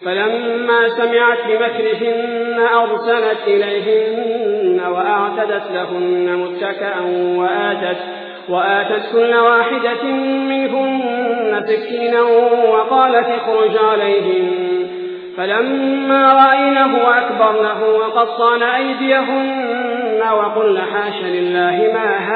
فلما سمعت بمكرهن أرسلت إليهن وأعتدت لهن متكئا وآتت كل واحدة منهن سكينا وقالت اخرج عليهن. فلما رأينه أكبرنه وقطعن أيديهن وقلن حاش لله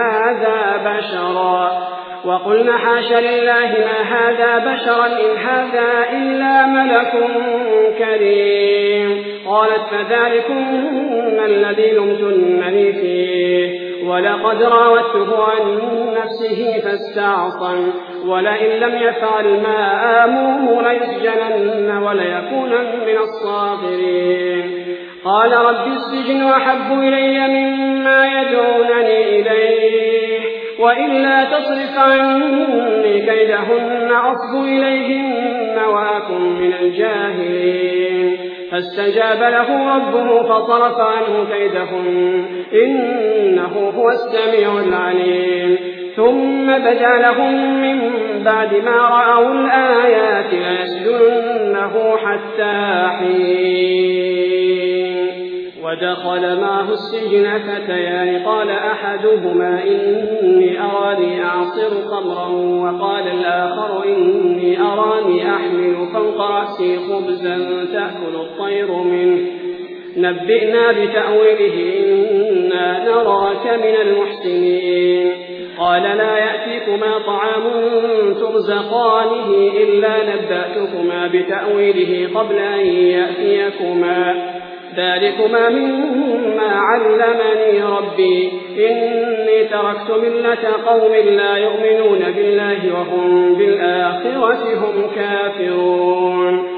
ما هذا بشرا إن هذا إلا ملك كريم. قالت فذلكن الذي لمتنني فيه ولقد راودته عن نفسه فاستعصم ولئن لم يفعل ما آمره ليسجنن وليكونن من الصاغرين. قال رب السجن أحب إلي مما يدعونني إليه وإلا تصرف عني كيدهن أصب إليهن وأكن من الجاهلين. فاستجاب له ربه فصرف عنه كيدهن إنه هو السميع العليم. ثم بدا لهم من بعد ما رأوا الآيات ليسجننه حتى حين. ودخل معه السجن فتيان قال أحدهما إني أراني أعصر خمرا وقال الآخر إني أراني أحمل فوق رأسي خبزا تأكل الطير منه نبئنا بتأويله إنا نراك من المحسنين. قال لا يأتيكما طعام ترزقانه إلا نبأتكما بتأويله قبل أن يأتيكما ذلكما مما علمني ربي إني تركت ملة قوم لا يؤمنون بالله وهم بالآخرة هم كافرون.